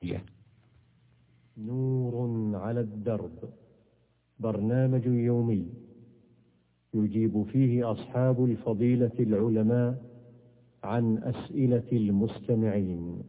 نور على الدرب، برنامج يومي يجيب فيه أصحاب الفضيلة العلماء عن أسئلة المستمعين.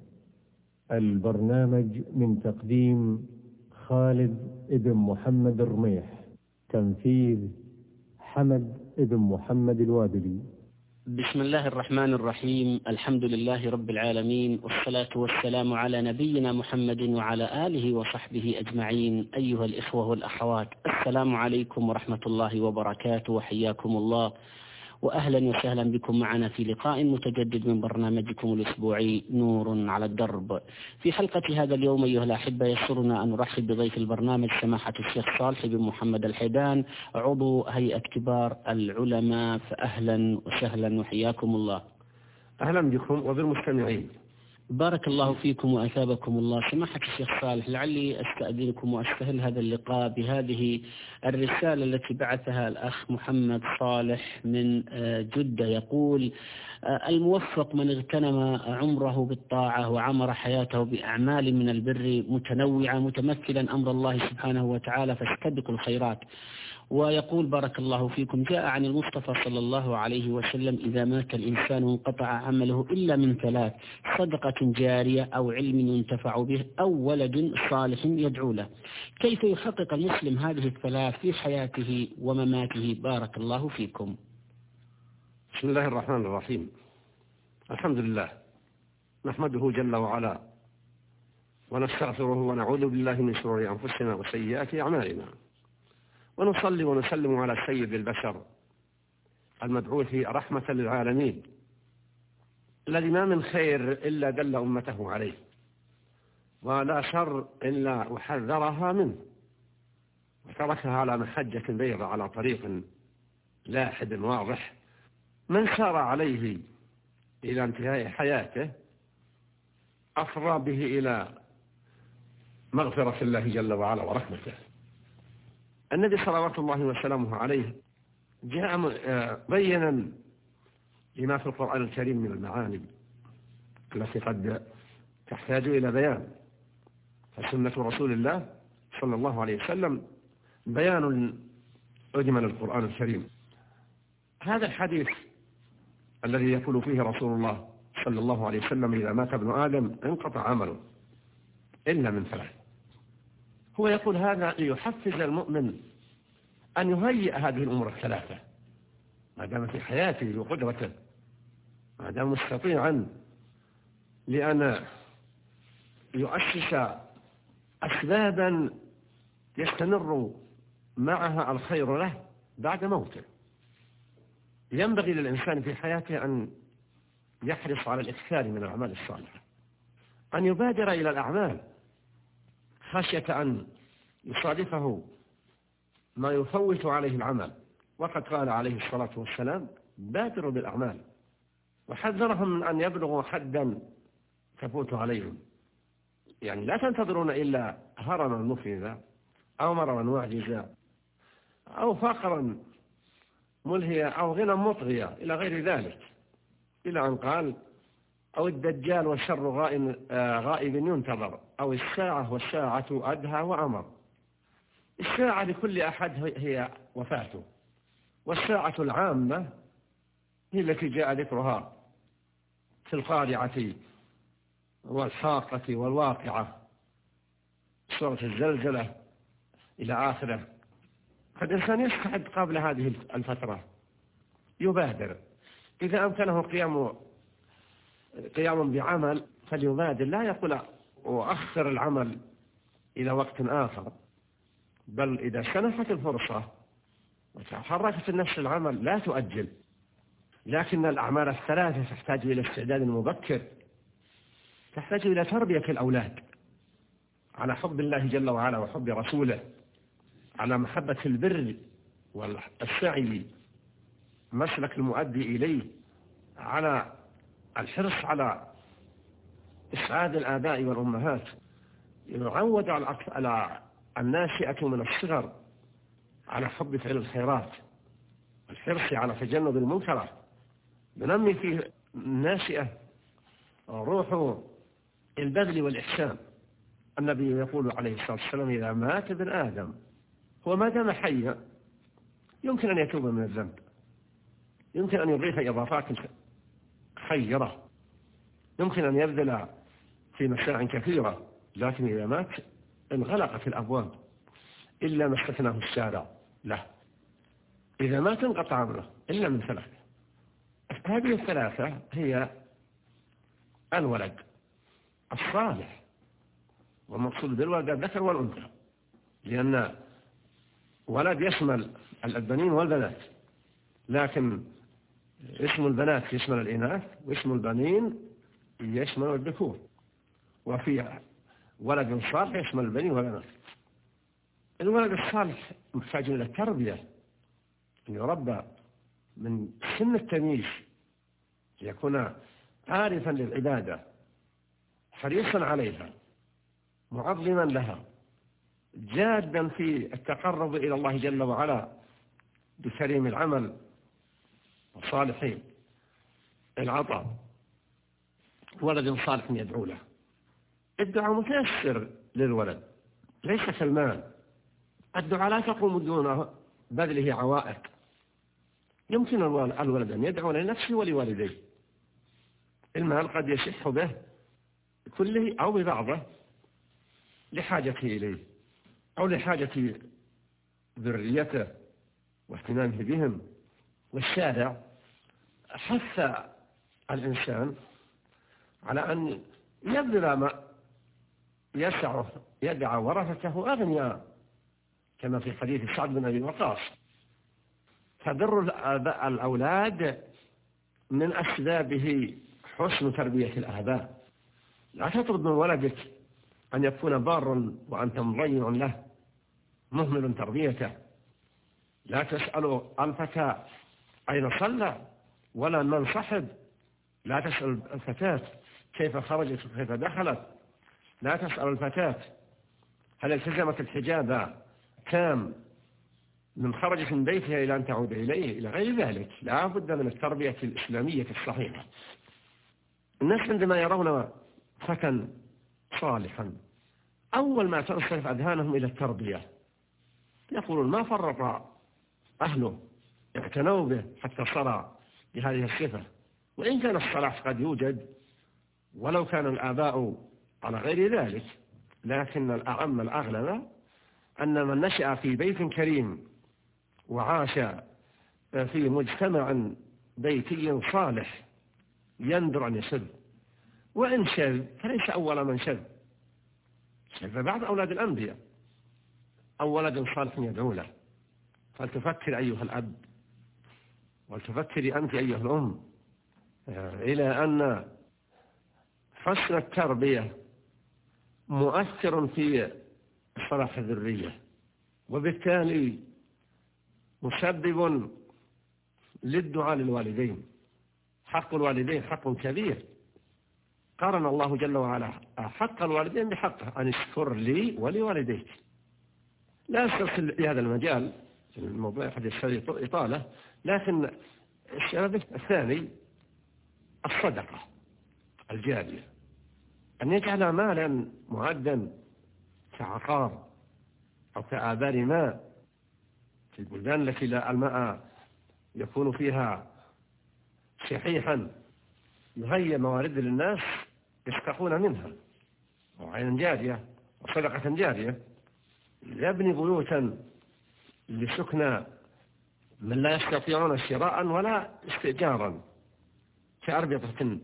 البرنامج من تقديم خالد بن محمد الرميح، تنفيذ حمد بن محمد الوابلي. بسم الله الرحمن الرحيم. الحمد لله رب العالمين، والصلاة والسلام على نبينا محمد وعلى آله وصحبه أجمعين. أيها الإخوة والأخوات، السلام عليكم ورحمة الله وبركاته، وحياكم الله وأهلا وسهلا بكم معنا في لقاء متجدد من برنامجكم الأسبوعي نور على الدرب. في حلقة هذا اليوم أيها الأحبة يسرنا أن نرحب بضيف البرنامج سماحة الشيخ صالح بن محمد الحيدان، عضو هيئة كبار العلماء، فأهلا وسهلا وحياكم الله. أهلا بكم وبالمستمعين. بارك الله فيكم وأثابكم الله. سماحة الشيخ صالح، لعلي أستأذنكم وأستهل هذا اللقاء بهذه الرسالة التي بعثها الأخ محمد صالح من جدة، يقول: الموفق من اغتنم عمره بالطاعة وعمر حياته بأعمال من البر متنوعة متمثلا أمر الله سبحانه وتعالى فاستبقوا الخيرات. ويقول: بارك الله فيكم، جاء عن المصطفى صلى الله عليه وسلم: إذا مات الإنسان انقطع عمله إلا من ثلاث: صدقة جارية أو علم ينتفع به أو ولد صالح يدعو له. كيف يحقق المسلم هذه الثلاث في حياته ومماته؟ بارك الله فيكم. بسم الله الرحمن الرحيم. الحمد لله، نحمده جل وعلا ونستغفره ونعوذ بالله من شرور أنفسنا وسيئات أعمالنا، ونصلي ونسلم على سيد البشر المبعوث رحمة للعالمين، الذي ما من خير إلا دل أمته عليه، ولا شر إلا وحذرها منه، وتركها على محجة بيضاء على طريق لاحد واضح. من سار عليه إلى انتهاء حياته أفضى به إلى مغفرة الله جل وعلا ورحمته. النبي صلوات الله وسلامه عليه جاء بينا لما في القرآن الكريم من المعاني التي قد تحتاج إلى بيان، فسنة رسول الله صلى الله عليه وسلم بيان أجمل القرآن الكريم. هذا الحديث الذي يقول فيه رسول الله صلى الله عليه وسلم: إذا مات ابن آدم انقطع عمله إلا من ثلاث، هو يقول هذا ليحفز المؤمن أن يهيئ هذه الأمور الثلاثة ما دام في حياته وقدرته، ما دام مستطيعا، لأن يؤسس أسبابا يستمر معها الخير له بعد موته. ينبغي للإنسان في حياته أن يحرص على الإكثار من الأعمال الصالحة، أن يبادر إلى الأعمال خشية أن يصادفه ما يفوت عليه العمل. وقد قال عليه الصلاة والسلام: بادروا بالأعمال، وحذرهم من أن يبلغوا حدا تفوت عليهم، يعني لا تنتظرون إلا هرما مفردا أو مرضا واعجزا أو فقرا ملهيا أو غنى مطغيا إلى غير ذلك، إلى أن قال: أو الدجال والشر غائب ينتظر، أو الساعة والساعة أدهى وأمر. الساعة لكل أحد هي وفاته، والساعة العامة هي التي جاء ذكرها في القارعة والحاقة والواقعة، سورة الزلزلة إلى آخره. فالإنسان يستعد قبل هذه الفترة، يبادر إذا أمكنه قيام بعمل فليبادر، لا يقول وأخر العمل إلى وقت آخر، بل إذا سنحت الفرصة وتحركت النفس العمل لا تؤجل. لكن الأعمال الثلاثة تحتاج إلى استعداد مبكر، تحتاج إلى تربية الأولاد على حب الله جل وعلا وحب رسوله، على محبة البر والسعي مسلك المؤدي إليه، على الحرص على إسعاد الآباء والأمهات، يعود على الناشئة من الصغر على حب فعل الخيرات، الحرص على تجنب المنكرات، ينمي فيه الناشئة روح البذل والإحسان، النبي يقول عليه الصلاة والسلام إذا مات ابن آدم هو ما دام حيا يمكن أن يتوب من الذنب، يمكن أن يضيف إضافات خيرة، يمكن أن يبذل في مساع كثيرة، لكن إذا مات انغلقت الأبواب إلا ما استثناه الشارع له. إذا مات انقطع عمله إلا من ثلاثة. هذه الثلاثة هي الولد الصالح، والمقصود بالولد الذكر والأنثى، لأن ولد يشمل البنين والبنات، لكن اسم البنات يشمل الإناث واسم البنين يشمل الذكور، وفي ولد صالح يشمل البنين والبنات. الولد الصالح محتاج إلى التربية، أن يربى من سن التمييز، يكون عارفا للعبادة، حريصا عليها، معظما لها، جادا في التقرب إلى الله جل وعلا بكريم العمل وصالح العطاء. ولد صالح يدعو له. الدعاء متيسر للولد ليس كالمال، الدعاء لا تقوم دون بذله عوائق. يمكن الولد أن يدعو لنفسه ولوالديه. المال قد يشح به كله أو ببعضه لحاجته إليه أو لحاجة ذريته واهتمامه بهم. والشارع حث الإنسان على أن يبذل ما يسعه، يدعى ورثته أغنياء، كما في حديث سعد بن أبي وقاص. فبر الأولاد من أسبابه حسن تربية الآباء. لا تطلب من ولدك أن يكون بارا وأنت مضيع له مهمل تربيته. لا تسأل الفتى أين صلى ولا من صحب، لا تسأل الفتاة كيف خرجت وكيف دخلت، لا تسأل الفتاة هل التزمت الحجاب تام من خرجت من بيتها إلى أن تعود إليه، إلى غير ذلك. لا بد من التربية الإسلامية الصحيحة. الناس عندما يرون فتى صالحا أول ما تنصرف أذهانهم إلى التربية، يقولون ما فرط أهله، اعتنوا به حتى صار بهذه الصفة. وإن كان الصلاح قد يوجد ولو كان الآباء على غير ذلك، لكن الأعم الأغلب أن من نشأ في بيت كريم وعاش في مجتمع بيتي صالح يندر أن يشذ، وإن شذ فليس أول من شذ، شذ بعض أولاد الأنبياء أو ولد صالح يدعو له. فلتفكر أيها الأب ولتفكري أنت أيها الأم إلى أن حسن التربية مؤثر في صلاح الذرية، وبالتالي مسبب للدعاء للوالدين. حق الوالدين حق كبير، قارن الله جل وعلا حق الوالدين بحقه أن اشكر لي ولوالديك. لا أسترسل في هذا المجال، الموضوع حديث إطالة، لكن السبب الثاني الصدقة الجارية، أن يجعل مالا معدا كعقار أو كآبار ماء في البلدان التي لا الماء يكون فيها شحيحا، يهيئ موارد للناس يستقون منها، وعين جارية وصدقة جارية. يبني بيوتا لسكن من لا يستطيعون شراء ولا استئجارا، كأربطة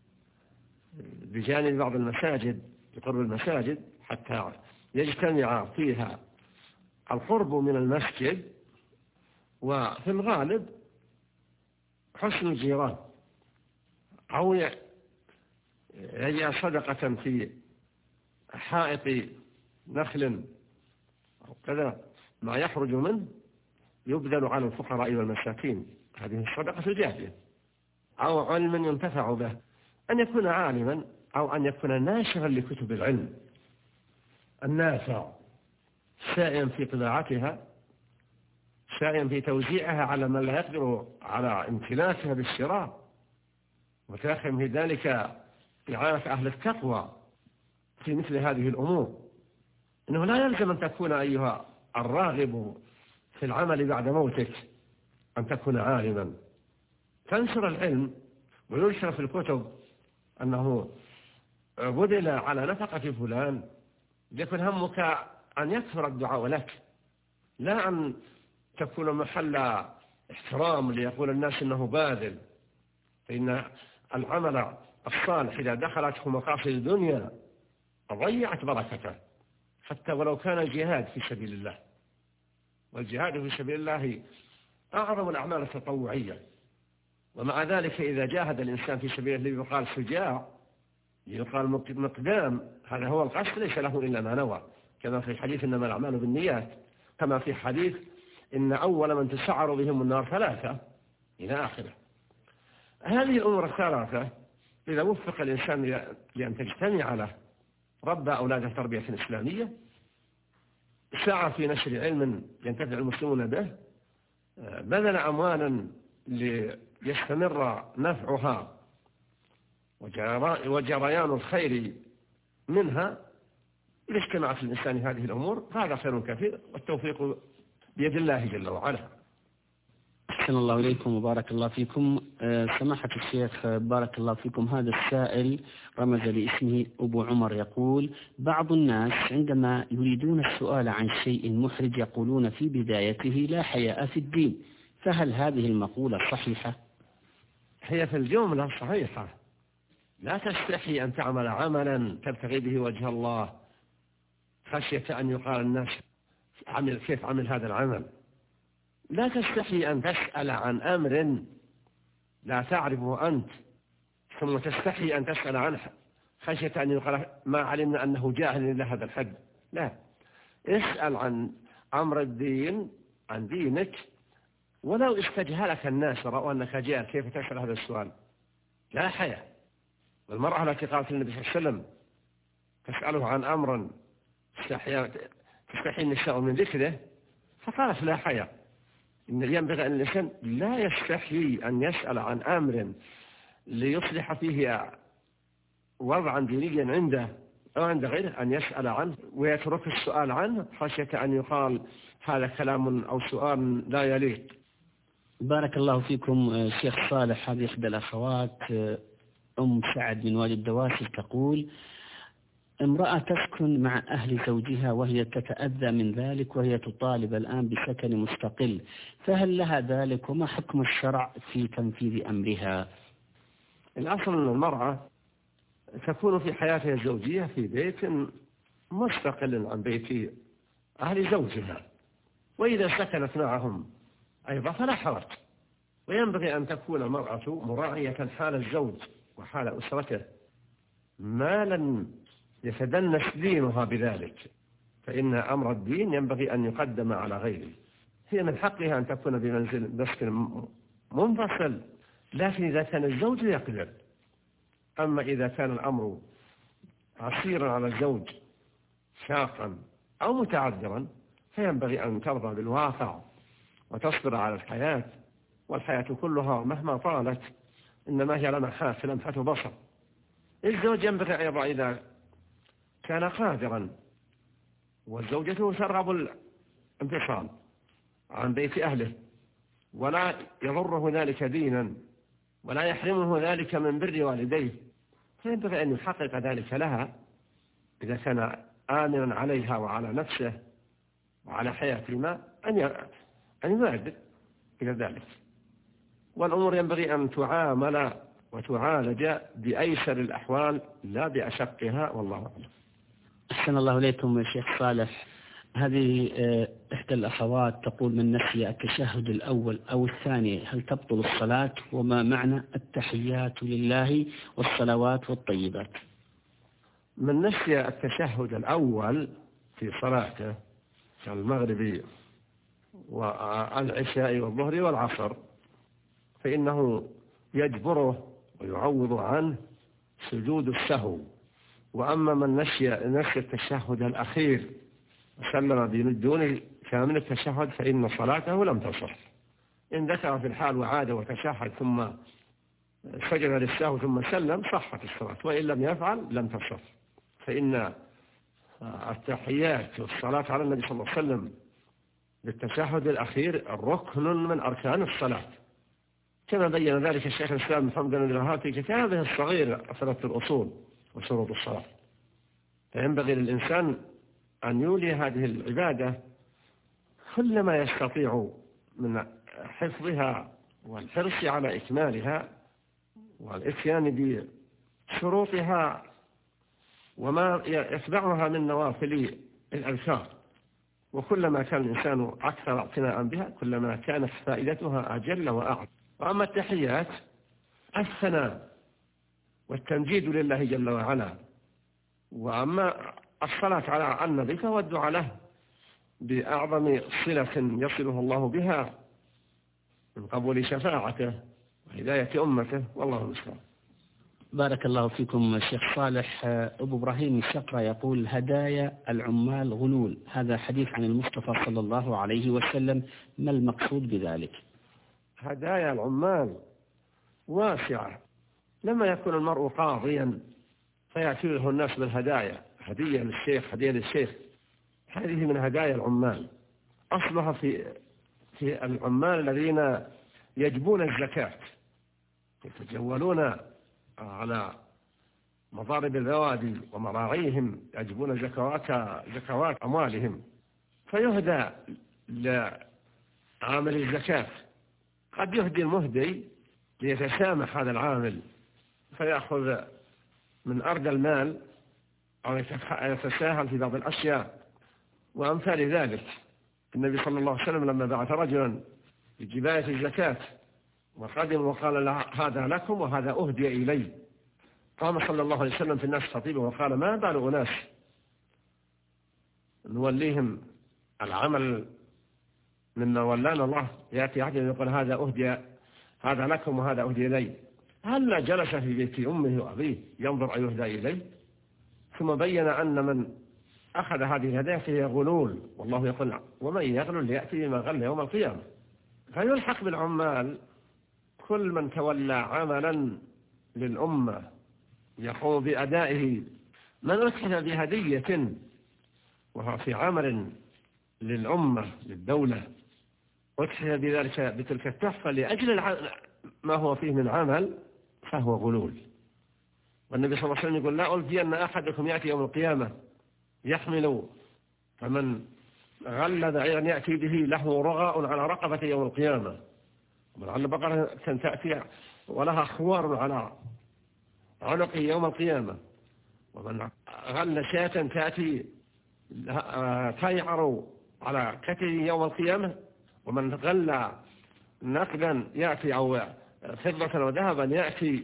بجانب بعض المساجد بقرب المساجد حتى يجتمع فيها القرب من المسجد، وفي الغالب حسن الجيران، أو يجعل صدقة في حائط نخل أو كذا ما يخرج منه يبذل على الفقراء والمساكين. هذه الصدقة الجارية. أو علم ينتفع به، أن يكون عالما أو أن يكون ناشرا لكتب العلم النافع، سائيا في طباعتها، سائيا في توزيعها على من لا يقدر على امتلاكها بالشراء، وتاخم في ذلك إعانة أهل التقوى في مثل هذه الأمور، إنه لا يلزم أن تكون أيها الراغب في العمل بعد موتك أن تكون عالما. تنشر العلم وينشر في الكتب أنه بذل على نفقة فلان، يكون همك أن يكثر الدعاء لك، لا أن تكون محل احترام ليقول الناس إنه باذل. فإن العمل الصالح إذا دخلته مقاصد الدنيا ضيعت بركته، حتى ولو كان الجهاد في سبيل الله. والجهاد في سبيل الله أعظم الأعمال التطوعية، ومع ذلك إذا جاهد الإنسان في سبيل الله يقال شجاع، يقال مقدام، هذا هو القصد، ليس له إلا ما نوى، كما في الحديث إنما الأعمال بالنيات، كما في حديث إن أول من تسعر بهم النار 3 إلى آخره. هذه الأمور الثلاثة إذا وفق الإنسان لأن تجتمع له، ربى أولاده تربية إسلامية، سعى في نشر علم ينتفع المسلمون به، بذل أموالا ليستمر نفعها وجريان الخير منها، إذا اجتمعت الإنسان هذه الأمور هذا خير كثير، والتوفيق بيد الله جل وعلا. أحسن الله إليكم وبارك الله فيكم. سماحة الشيخ بارك الله فيكم، هذا السائل رمز لاسمه أبو عمر، يقول: بعض الناس عندما يريدون السؤال عن شيء محرج يقولون في بدايته لا حياء في الدين، فهل هذه المقولة صحيحة؟ هي في الجملة صحيحة، لا تستحي أن تعمل عملا تبتغي به وجه الله خشية أن يقال الناس كيف عمل هذا العمل. لا تستحي أن تسأل عن أمر لا تعرفه أنت ثم تستحي أن تسأل عنه خشية أن يقال ما علمنا أنه جاهل إلى هذا الحد. لا، اسأل عن أمر الدين، عن دينك، ولو استجهلك الناس ورأوا أنك جاهل كيف تسأل هذا السؤال؟ لا حياء. والمرأة التي قالت النبي صلى الله عليه وسلم تسأله عن أمر تستحي النساء من ذكره، فقالت لا حياء. إن ينبغي أن الإنسان لا يستحي أن يسأل عن أمر ليصلح فيه وضعا دينيا عنده أو عند غيره، أن يسأل عنه ويترك السؤال عنه خشية أن يقال هذا كلام أو سؤال لا يليق. بارك الله فيكم. شيخ صالح، هذه إحدى الأخوات أم سعد من وادي الدواسل تقول: امرأة تسكن مع أهل زوجها وهي تتأذى من ذلك، وهي تطالب الآن بسكن مستقل، فهل لها ذلك؟ وما حكم الشرع في تنفيذ أمرها؟ الأصل أن المرأة تكون في حياتها الزوجية في بيت مستقل عن بيت أهل زوجها، وإذا سكنت معهم أيضا فلا حرج. وينبغي أن تكون المرأة مراعية حال الزوج وحال أسرته، ما لم يتدنس دينها بذلك، فإن أمر الدين ينبغي أن يقدم على غيره. هي من حقها أن تكون بمنزل مسكن منفصل، لكن إذا كان الزوج يقدر. أما إذا كان الأمر عسيرا على الزوج شاقا أو متعذرا فينبغي أن ترضى بالواقع وتصبر على الحياة، والحياة كلها مهما طالت إنما هي لمحات لمحة بصر. الزوج ينبغي أيضا إذا كان قادرا، والزوجة ترغب الانفصال عن بيت أهله ولا يضره ذلك دينا ولا يحرمه ذلك من بر والديه، فينبغي أن يحقق ذلك لها إذا كان آمنا عليها وعلى نفسه وعلى حياتهما أن يبادر إلى ذلك. والأمور ينبغي أن تعامل وتعالج بأيسر الأحوال لا بأشقها، والله أعلم. أحسن الله إليكم شيخ صالح. هذه إحدى الأخوات تقول: من نسي التشهد الأول أو الثاني هل تبطل الصلاة؟ وما معنى التحيات لله والصلوات والطيبات؟ من نسي التشهد الأول في صلاته كالمغرب والعشاء والظهر والعصر فإنه يجبره ويعوض عنه سجود السهو. وأما من نسي التشهد الأخير وسلم بدون كامل التشهد فإن صلاته لم تصح. إن ذكر في الحال وعاد وتشهد ثم سجد للسهو ثم سلم صحت الصلاة، وإن لم يفعل لم تصح. فإن التحيات والصلاة على النبي صلى الله عليه وسلم بالتشهد الأخير ركن من أركان الصلاة، كما بين ذلك الشيخ الإسلام محمد بن الوهاب في كتابه الصغير ثلاث الأصول وشروط الصلاة. فينبغي للإنسان أن يولي هذه العبادة كل ما يستطيع من حفظها والحرص على إكمالها والإتيان بشروطها وما يتبعها من نوافل الأذكار. وكلما كان الإنسان أكثر اعتناء بها كلما كانت فائدتها أجل وأعظم. وأما التحيات الثناء والتمجيد لله جل وعلا، وأما الصلاة على النبي فهو الدعاء له بأعظم صلة يصله الله بها من قبول شفاعته وهداية أمته، والله المستعان. بارك الله فيكم الشيخ صالح. أبو إبراهيم الشقرة يقول: هدايا العمال غلول، هذا حديث عن المصطفى صلى الله عليه وسلم، ما المقصود بذلك؟ هدايا العمال واسعة. لما يكون المرء قاضيا فيأتي له الناس بالهدايا، هدية للشيخ، هدية للشيخ، هذه من هدايا العمال. أصلها في العمال الذين يجبون الزكاة، يتجولون على مضارب البوادي ومراعيهم، يجبون زكوات أموالهم، فيهدى لعامل الزكاة. قد يهدي المهدي ليتسامح هذا العامل فيأخذ من أرض المال أو يتساهل في بعض الأشياء وأمثال ذلك. النبي صلى الله عليه وسلم لما بعث رجلا بجباية الزكاة وقدم وقال: هذا لكم وهذا أهدي إلي، قام صلى الله عليه وسلم في الناس خطيبه وقال: ما بال أناس نوليهم العمل مما ولانا الله، يأتي أحد يقول: هذا أهدي، هذا لكم وهذا أهدي إلي، هل جلس في بيت أمه وأبيه ينظر أن يهدى إليه؟ ثم بين أن من أخذ هذه الهدايا فهي غلول، والله يقول: ومن يغلل يأتي بما غل يوم القيامة. فيلحق بالعمال كل من تولى عملا للأمة يقوم بأدائه، من أتحف بهدية وهو في عمل للأمة للدولة، أتحف بذلك بتلك التحفة لأجل ما هو فيه من عمل، فهو غلول. والنبي صلى الله عليه وسلم يقول: لا ألفين أحدكم يأتي يوم القيامة يحمل، فمن غل بعيرا يأتي به له رغاء على رقبة يوم القيامة، ومن غل بقرة تأتي ولها خوار على عنقه يوم القيامة، ومن غل شاة تأتي تيعر على كتفه يوم القيامة، ومن غل نقدا يأتي أو فضة وذهبا يأتي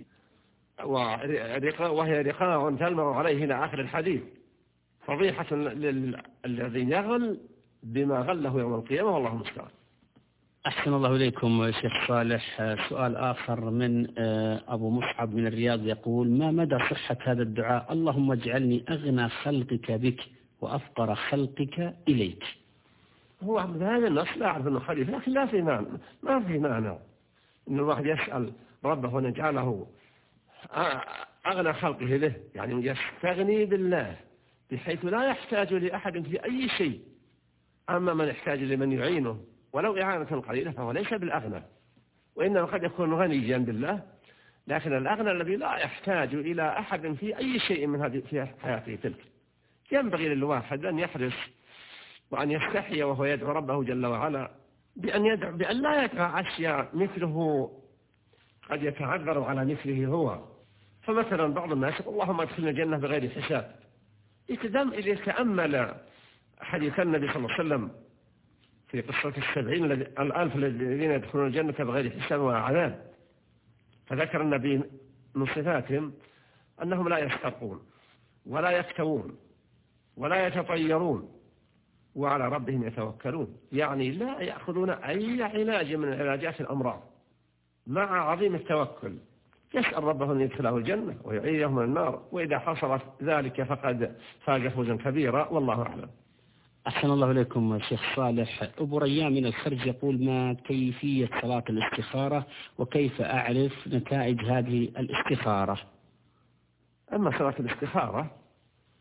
وهي رقاع تلمع عليه إلى آخر الحديث. فضيحة الذي يغل بما غله يوم القيامة، والله المستعان. أحسن الله إليكم شيخ صالح. سؤال آخر من أبو مصعب من الرياض يقول: ما مدى صحة هذا الدعاء: اللهم اجعلني أغنى خلقك بك وأفقر خلقك إليك؟ هو هذا النص لا أعرف أنه حديث، لكن لا في معنى، ما في معنى أن الواحد يسأل ربه أن يجعله أغنى خلقه له، يعني يستغني بالله بحيث لا يحتاج لأحد في أي شيء. أما من يحتاج لمن يعينه ولو إعانة قليلة فهو ليس بالأغنى، وإنما قد يكون غنيا بالله، لكن الأغنى الذي لا يحتاج إلى أحد في أي شيء من هذه في حياته تلك. ينبغي للواحد أن يحرص وأن يستحي وهو يدعو ربه جل وعلا بأن لا يدعى أشياء مثله قد يتعذر على مثله هو. فمثلا بعض الناس يقول: اللهم ادخلنا الجنة بغير حساب. إذا يتأمل حديث النبي صلى الله عليه وسلم في قصة 70 الألف الذين يدخلون الجنة بغير حساب ولا عذاب، فذكر النبي من صفاتهم أنهم لا يسترقون ولا يكتوون ولا يتطيرون وعلى ربهم يتوكلون، يعني لا يأخذون أي علاج من علاجات الأمراض، مع عظيم التوكل يسأل ربه أن يدخله الجنة ويعيده من النار، وإذا حصل ذلك فقد فاز فوزا كبيرا، والله أعلم. أحسن الله إليكم شيخ صالح. أبو ريان من الخرج يقول: ما كيفية صلاة الاستخارة وكيف أعرف نتائج هذه الاستخارة؟ أما صلاة الاستخارة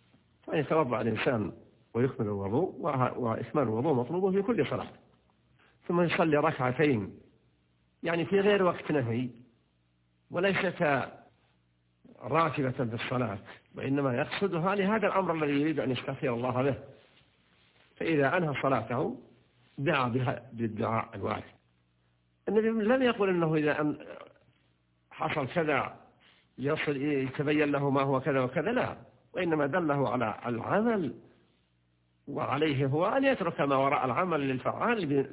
فيتوضأ الإنسان ويكمل الوضوء، وإكمال الوضوء مطلوب في كل صلاة، ثم يصلي ركعتين يعني في غير وقت نهي، وليست راتبة في الصلاة، وإنما يقصدها لهذا الأمر الذي يريد أن يستغفر الله به. فإذا أنهى صلاته دعا بها بالدعاء الوارد. النبي لم يقل أنه إذا حصل كذا يتبين له ما هو كذا وكذا، لا، وإنما دله على العمل، وعليه هو أن يترك ما وراء العمل للفعال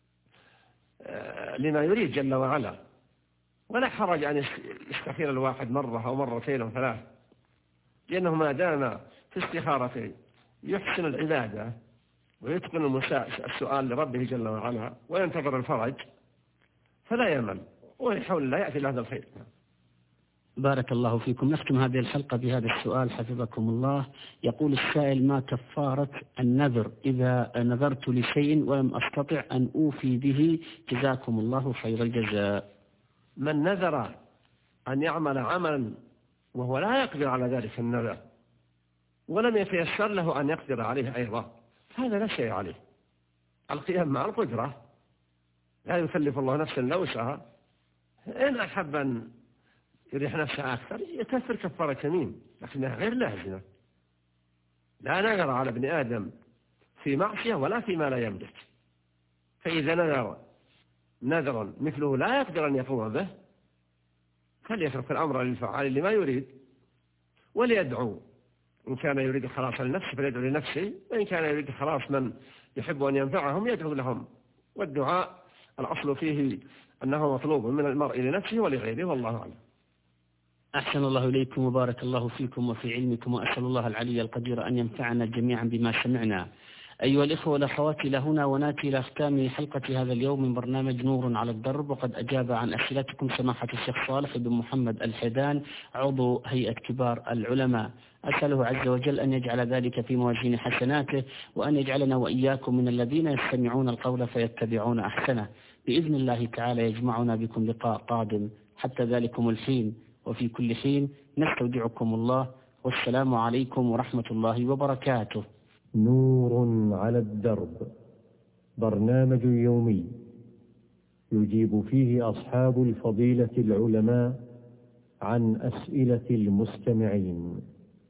لما يريد جل وعلا. ولا حرج أن يستخير الواحد مرة أو مرتين أو ثلاث، لأنه ما دام في استخارته يحسن العبادة ويتقن السؤال لربه جل وعلا وينتظر الفرج فلا يمل، ويحاول لا يأتي لهذا الخير. بارك الله فيكم. نختم هذه الحلقة بهذا السؤال حفظكم الله. يقول السائل: ما كفارة النذر إذا نذرت لشيء ولم أستطع أن أوفي به؟ جزاكم الله خير الجزاء. من نذر أن يعمل عملا وهو لا يقدر على ذلك النذر ولم يتيسر له أن يقدر عليه أيضا، هذا لا شيء عليه. القيام مع القدرة، لا يكلف الله نفسا إلا وسعها. إن أحب أن يريح نفسه أكثر يكفر كفارة يمين، لكنها غير لازمة. لا نذر على ابن آدم في معصية ولا فيما لا يملك. فإذا نذر مثله لا يقدر أن يقوم به فليترك الأمر للفعال لما يريد، وليدعو. إن كان يريد الخلاص لنفسه فليدعو لنفسه، وإن كان يريد خلاص من يحب أن ينفعهم يدعو لهم. والدعاء الأصل فيه أنه مطلوب من المرء لنفسه ولغيره، والله أعلم. أحسن الله إليكم وبارك الله فيكم وفي علمكم، وأسأل الله العلي القدير أن ينفعنا جميعا بما سمعنا. أيها الإخوة والأخوات، إلى هنا ونأتي إلى ختام حلقة هذا اليوم من برنامج نور على الدرب، وقد أجاب عن أسئلتكم سماحة الشيخ صالح بن محمد الحيدان عضو هيئة كبار العلماء. أسأله عز وجل أن يجعل ذلك في موازين حسناته، وأن يجعلنا وإياكم من الذين يستمعون القول فيتبعون أحسنه. بإذن الله تعالى يجمعنا بكم لقاء قادم. حتى ذلكم الحين وفي كل حين نستودعكم الله، والسلام عليكم ورحمة الله وبركاته. نور على الدرب، برنامج يومي يجيب فيه أصحاب الفضيلة العلماء عن أسئلة المستمعين.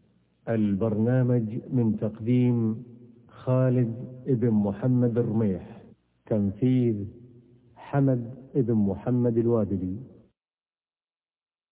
البرنامج من تقديم خالد بن محمد الرميح، تنفيذ حمد بن محمد الوادلي.